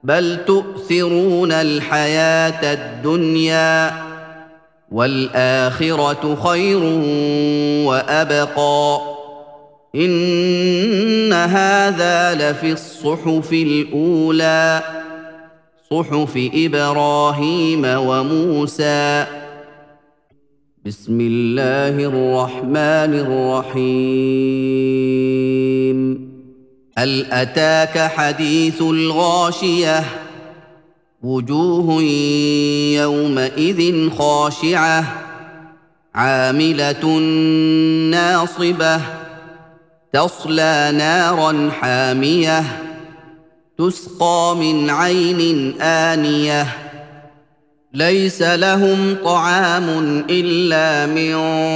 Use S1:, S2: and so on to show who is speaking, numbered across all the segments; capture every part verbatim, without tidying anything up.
S1: بل تؤثرون الحياة الدنيا والآخرة خير وأبقى إن هذا لفي الصحف الأولى صحف إبراهيم وموسى. بسم الله الرحمن الرحيم. هل أتاك حديث الغاشية وجوه يومئذ خاشعة عاملة ناصبة تصلى نارا حامية تسقى من عين آنية ليس لهم طعام إلا من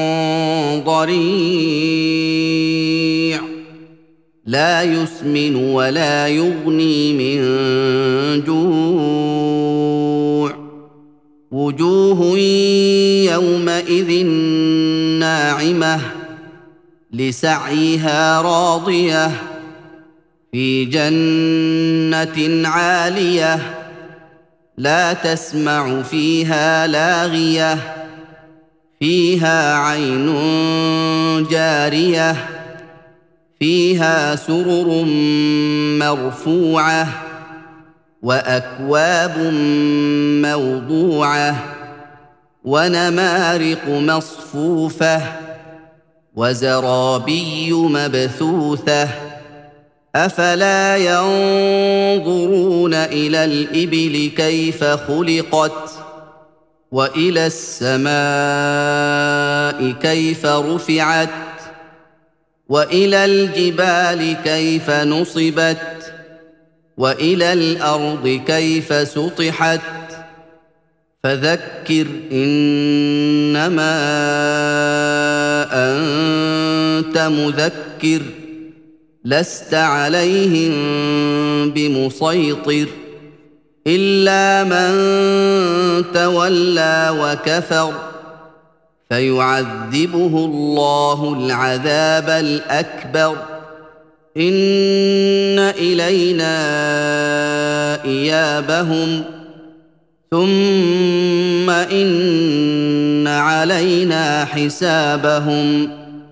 S1: ضريع لا يسمن ولا يغني من جوع وجوه يومئذ ناعمة لسعيها راضية في جنة عالية لا تسمع فيها لاغية فيها عين جارية فيها سرر مرفوعة وأكواب موضوعة ونمارق مصفوفة وزرابي مبثوثة أفلا ينظرون إلى الإبل كيف خلقت وإلى السماء كيف رفعت وإلى الجبال كيف نصبت وإلى الأرض كيف سطحت فذكر إنما أنت مذكر لست عليهم بمسيطر إلا من تولى وكفر فيعذبه الله العذاب الأكبر إن إلينا إيابهم ثم إن علينا حسابهم